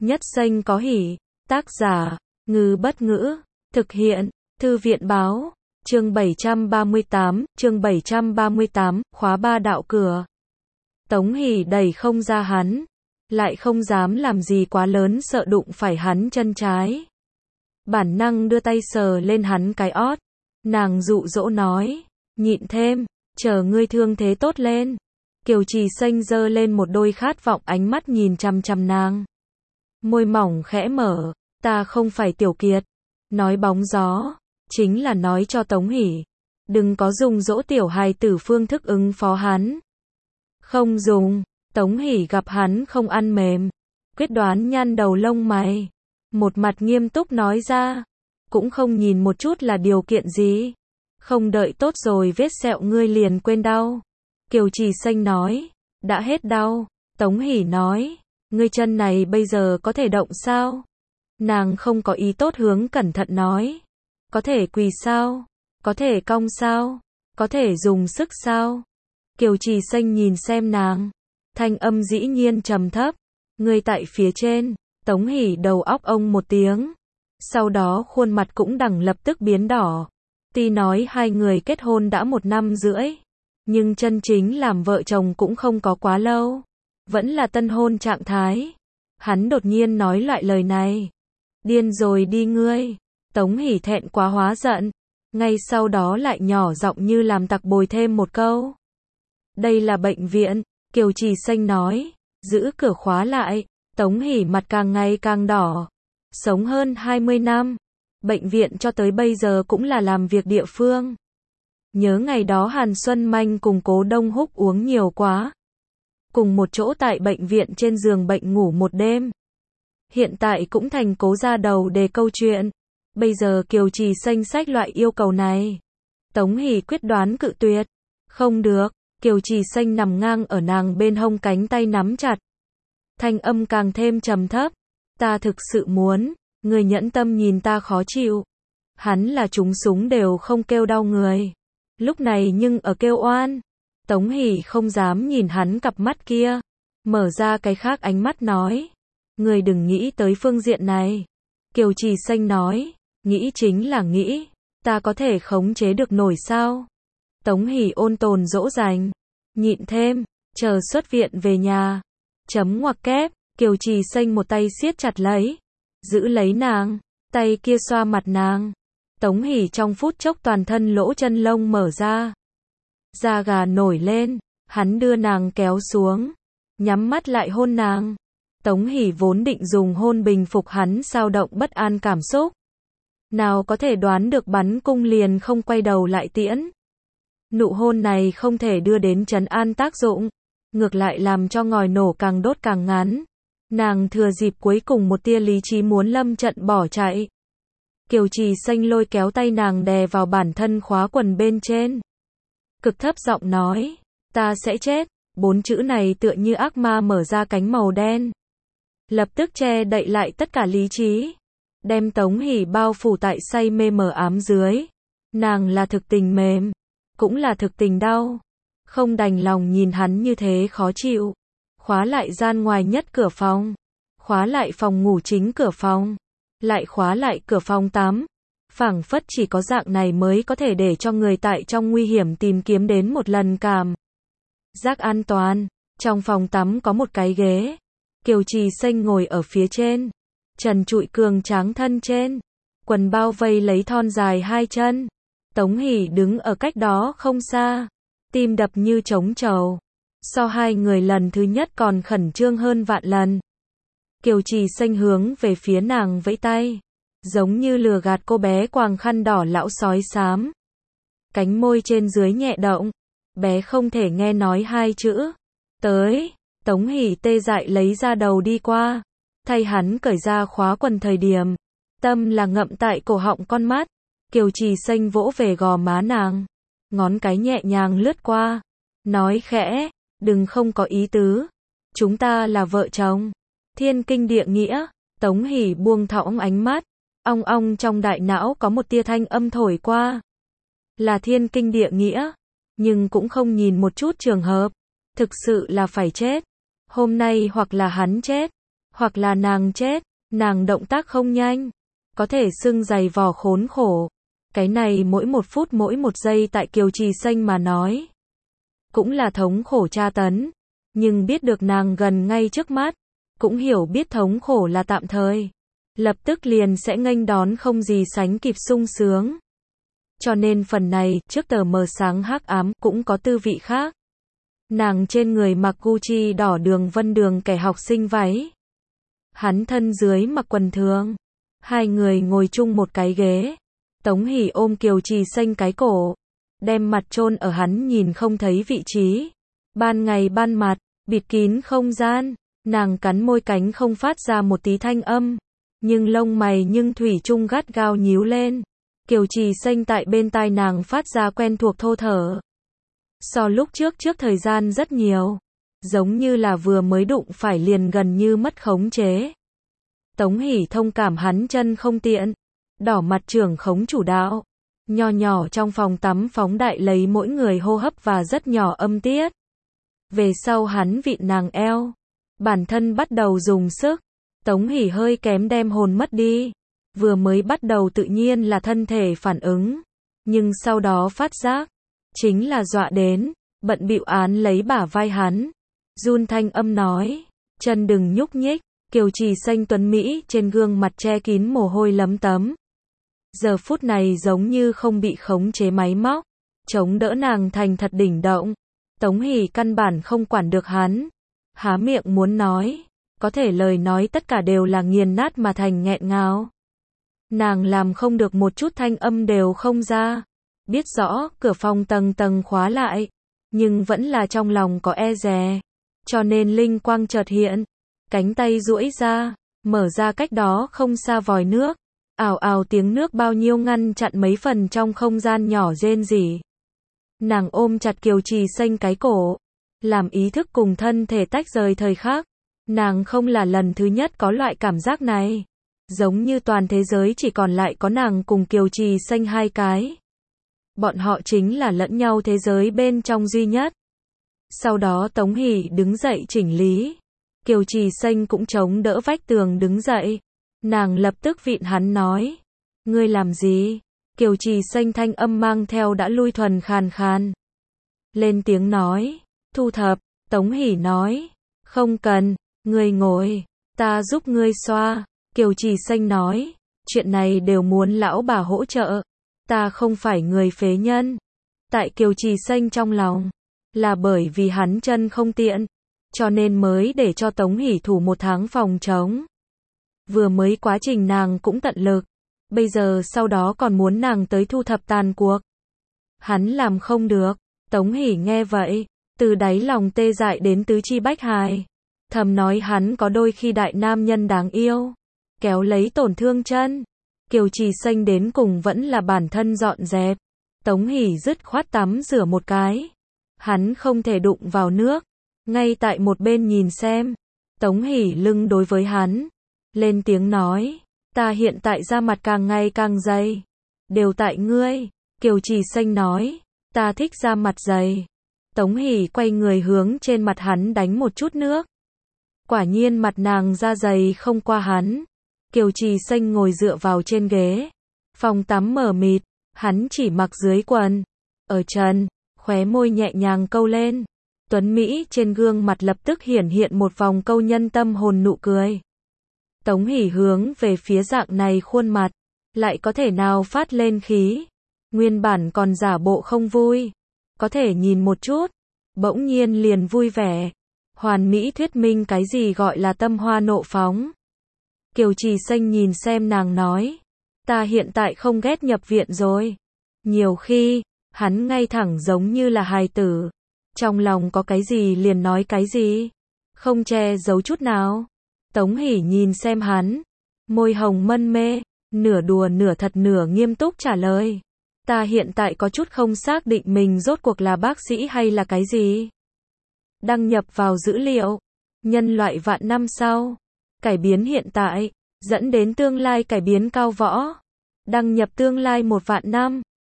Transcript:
Nhất xanh có hỉ. Tác giả, Ngư Bất Ngữ. Thực hiện, Thư viện báo. Chương 738, khóa 3 đạo cửa. Tống Hỷ đẩy không ra hắn, lại không dám làm gì quá lớn sợ đụng phải hắn chân trái. Bản năng đưa tay sờ lên hắn cái ót. Nàng dụ dỗ nói, nhịn thêm, chờ ngươi thương thế tốt lên. Kiều Trì Xanh giơ lên một đôi khát vọng ánh mắt nhìn chằm chằm nàng. Môi mỏng khẽ mở, ta không phải Tiểu Kiệt. Nói bóng gió, chính là nói cho Tống Hỷ, đừng có dùng dỗ tiểu hài tử phương thức ứng phó hắn. Không dùng. Tống Hỷ gặp hắn không ăn mềm, quyết đoán nhăn đầu lông mày, một mặt nghiêm túc nói ra, cũng không nhìn một chút là điều kiện gì. Không đợi tốt rồi vết sẹo ngươi liền quên đau. Kiều Trì Xanh nói, đã hết đau. Tống Hỷ nói, ngươi chân này bây giờ có thể động sao? Nàng không có ý tốt hướng cẩn thận nói, có thể quỳ sao? Có thể cong sao? Có thể dùng sức sao? Kiều Trì Xanh nhìn xem nàng, thanh âm dĩ nhiên trầm thấp, ngươi tại phía trên. Tống Hỷ đầu óc ông một tiếng, sau đó khuôn mặt cũng đằng lập tức biến đỏ. Tuy nói hai người kết hôn đã 1 năm rưỡi, nhưng chân chính làm vợ chồng cũng không có quá lâu, vẫn là tân hôn trạng thái. Hắn đột nhiên nói loại lời này, điên rồi đi ngươi. Tống Hỷ thẹn quá hóa giận, ngay sau đó lại nhỏ giọng như làm tặc bồi thêm một câu, đây là bệnh viện. Kiều Trì Xanh nói, giữ cửa khóa lại. Tống Hỷ mặt càng ngày càng đỏ. Sống hơn 20 năm, bệnh viện cho tới bây giờ cũng là làm việc địa phương. Nhớ ngày đó Hàn Xuân Manh cùng Cố Đông Húc uống nhiều quá, cùng một chỗ tại bệnh viện trên giường bệnh ngủ một đêm. Hiện tại cũng thành cố ra đầu đề câu chuyện. Bây giờ Kiều Trì Xanh xách loại yêu cầu này, Tống Hỷ quyết đoán cự tuyệt. Không được. Kiều Trì Xanh nằm ngang ở nàng bên hông, cánh tay nắm chặt, thanh âm càng thêm trầm thấp, ta thực sự muốn, người nhẫn tâm nhìn ta khó chịu. Hắn là trúng súng đều không kêu đau người, lúc này nhưng ở kêu oan. Tống Hỷ không dám nhìn hắn cặp mắt kia, mở ra cái khác ánh mắt nói, người đừng nghĩ tới phương diện này. Kiều Trì Xanh nói, nghĩ chính là nghĩ, ta có thể khống chế được nổi sao? Tống Hỷ ôn tồn dỗ dành, nhịn thêm, chờ xuất viện về nhà. Chấm ngoặc kép. Kiều Trì Xanh một tay siết chặt lấy, giữ lấy nàng, tay kia xoa mặt nàng. Tống Hỷ trong phút chốc toàn thân lỗ chân lông mở ra, da gà nổi lên. Hắn đưa nàng kéo xuống, nhắm mắt lại hôn nàng. Tống Hỷ vốn định dùng hôn bình phục hắn xao động bất an cảm xúc, nào có thể đoán được bắn cung liền không quay đầu lại tiễn. Nụ hôn này không thể đưa đến trấn an tác dụng, ngược lại làm cho ngòi nổ càng đốt càng ngắn. Nàng thừa dịp cuối cùng một tia lý trí muốn lâm trận bỏ chạy. Kiều Trì Xanh lôi kéo tay nàng đè vào bản thân khóa quần bên trên, cực thấp giọng nói, ta sẽ chết. 4 chữ này tựa như ác ma mở ra cánh màu đen, lập tức che đậy lại tất cả lý trí, đem Tống Hỷ bao phủ tại say mê mờ ám dưới. Nàng là thực tình mềm, cũng là thực tình đau, không đành lòng nhìn hắn như thế khó chịu. Khóa lại gian ngoài nhất cửa phòng, khóa lại phòng ngủ chính cửa phòng, lại khóa lại cửa phòng tắm. Phảng phất chỉ có dạng này mới có thể để cho người tại trong nguy hiểm tìm kiếm đến một lần cảm giác an toàn. Trong phòng tắm có một cái ghế, Kiều Trì Xanh ngồi ở phía trên, trần trụi cường tráng thân trên, quần bao vây lấy thon dài 2 chân. Tống Hỷ đứng ở cách đó không xa, tim đập như trống trầu, so hai người lần thứ nhất còn khẩn trương hơn vạn lần. Kiều Trì Xanh hướng về phía nàng vẫy tay, giống như lừa gạt cô bé quàng khăn đỏ lão sói xám. Cánh môi trên dưới nhẹ động, bé không thể nghe nói 2 chữ, tới. Tống Hỷ tê dại lấy ra đầu đi qua, thay hắn cởi ra khóa quần thời điểm, tâm là ngậm tại cổ họng con mắt. Kiều Trì Xanh vỗ về gò má nàng, ngón cái nhẹ nhàng lướt qua, nói khẽ, đừng không có ý tứ, chúng ta là vợ chồng, thiên kinh địa nghĩa. Tống Hỷ buông thõng ánh mắt, ong ong trong đại não có một tia thanh âm thổi qua, là thiên kinh địa nghĩa, nhưng cũng không nhìn một chút trường hợp, thực sự là phải chết, hôm nay hoặc là hắn chết, Hoặc là nàng chết, nàng động tác không nhanh, có thể xưng dày vò khốn khổ. Cái này mỗi một phút mỗi một giây tại Kiều Trì Xanh mà nói, cũng là thống khổ tra tấn, nhưng biết được nàng gần ngay trước mắt, cũng hiểu biết thống khổ là tạm thời, lập tức liền sẽ nghênh đón không gì sánh kịp sung sướng. Cho nên phần này, trước tờ mờ sáng hắc ám, cũng có tư vị khác. Nàng trên người mặc Gucci đỏ đường vân đường kẻ học sinh váy. Hắn thân dưới mặc quần thường. Hai người ngồi chung một cái ghế. Tống Hỷ ôm Kiều Trì Xanh cái cổ, đem mặt chôn ở hắn nhìn không thấy vị trí. Ban ngày ban mặt, bịt kín không gian, nàng cắn môi cánh không phát ra một tí thanh âm, nhưng lông mày nhưng thủy chung gắt gao nhíu lên. Kiều Trì Xanh tại bên tai nàng phát ra quen thuộc thô thở. So lúc trước thời gian rất nhiều, giống như là vừa mới đụng phải liền gần như mất khống chế. Tống Hỷ thông cảm hắn chân không tiện, đỏ mặt trưởng khống chủ đạo. Nho nhỏ trong phòng tắm phóng đại lấy mỗi người hô hấp và rất nhỏ âm tiết. Về sau hắn vịn nàng eo, bản thân bắt đầu dùng sức. Tống Hỷ hơi kém đem hồn mất đi. Vừa mới bắt đầu tự nhiên là thân thể phản ứng, nhưng sau đó phát giác, chính là dọa đến, bận bịu án lấy bả vai hắn. Run thanh âm nói, chân đừng nhúc nhích. Kiều Trì Xanh tuấn Mỹ trên gương mặt che kín mồ hôi lấm tấm. Giờ phút này giống như không bị khống chế máy móc, chống đỡ nàng thành thật đỉnh động. Tống Hỷ căn bản không quản được hắn, há miệng muốn nói, có thể lời nói tất cả đều là nghiền nát mà thành nghẹn ngào. Nàng làm không được một chút thanh âm đều không ra, biết rõ cửa phòng tầng tầng khóa lại, nhưng vẫn là trong lòng có e dè, cho nên linh quang chợt hiện, cánh tay duỗi ra, mở ra cách đó không xa vòi nước, ào ào tiếng nước bao nhiêu ngăn chặn mấy phần trong không gian nhỏ rên rỉ. Nàng ôm chặt Kiều Trì Xanh cái cổ, làm ý thức cùng thân thể tách rời thời khắc. Nàng không là lần thứ nhất có loại cảm giác này, giống như toàn thế giới chỉ còn lại có nàng cùng Kiều Trì Xanh hai cái. Bọn họ chính là lẫn nhau thế giới bên trong duy nhất. Sau đó Tống Hỷ đứng dậy chỉnh lý, Kiều Trì Xanh cũng chống đỡ vách tường đứng dậy. Nàng lập tức vịn hắn nói, ngươi làm gì? Kiều Trì Xanh thanh âm mang theo đã lui thuần khàn khàn. Lên tiếng nói, thu thập. Tống Hỷ nói, không cần, ngươi ngồi, ta giúp ngươi xoa. Kiều Trì Xanh nói, chuyện này đều muốn lão bà hỗ trợ, ta không phải người phế nhân. Tại Kiều Trì Xanh trong lòng, là bởi vì hắn chân không tiện, cho nên mới để cho Tống Hỷ thủ 1 tháng phòng trống. Vừa mới quá trình nàng cũng tận lực, bây giờ sau đó còn muốn nàng tới thu thập tàn cuộc. Hắn làm không được. Tống Hỷ nghe vậy, từ đáy lòng tê dại đến tứ chi bách hài, thầm nói hắn có đôi khi đại nam nhân đáng yêu, kéo lấy tổn thương chân. Kiều Trì Xanh đến cùng vẫn là bản thân dọn dẹp. Tống Hỷ dứt khoát tắm rửa một cái, hắn không thể đụng vào nước, ngay tại một bên nhìn xem. Tống Hỷ lưng đối với hắn, lên tiếng nói, ta hiện tại da mặt càng ngày càng dày, đều tại ngươi. Kiều Trì Xanh nói, ta thích da mặt dày. Tống Hỷ quay người hướng trên mặt hắn đánh một chút nước. Quả nhiên mặt nàng da dày không qua hắn. Kiều Trì Xanh ngồi dựa vào trên ghế, phòng tắm mờ mịt, hắn chỉ mặc dưới quần, ở trần, khóe môi nhẹ nhàng câu lên. Tuấn Mỹ trên gương mặt lập tức hiển hiện một vòng câu nhân tâm hồn nụ cười. Tống Hỷ hướng về phía dạng này khuôn mặt, lại có thể nào phát lên khí. Nguyên bản còn giả bộ không vui, có thể nhìn một chút, bỗng nhiên liền vui vẻ. Hoàn mỹ thuyết minh cái gì gọi là tâm hoa nộ phóng. Kiều Trì Xanh nhìn xem nàng nói, ta hiện tại không ghét nhập viện rồi. Nhiều khi, hắn ngay thẳng giống như là hài tử, trong lòng có cái gì liền nói cái gì, không che giấu chút nào. Tống Hỷ nhìn xem hắn, môi hồng mân mê, nửa đùa nửa thật nửa nghiêm túc trả lời, ta hiện tại có chút không xác định mình rốt cuộc là bác sĩ hay là cái gì. Đăng nhập vào dữ liệu, nhân loại vạn năm sau, cải biến hiện tại, dẫn đến tương lai cải biến cao võ. Đăng nhập tương lai 1 vạn năm.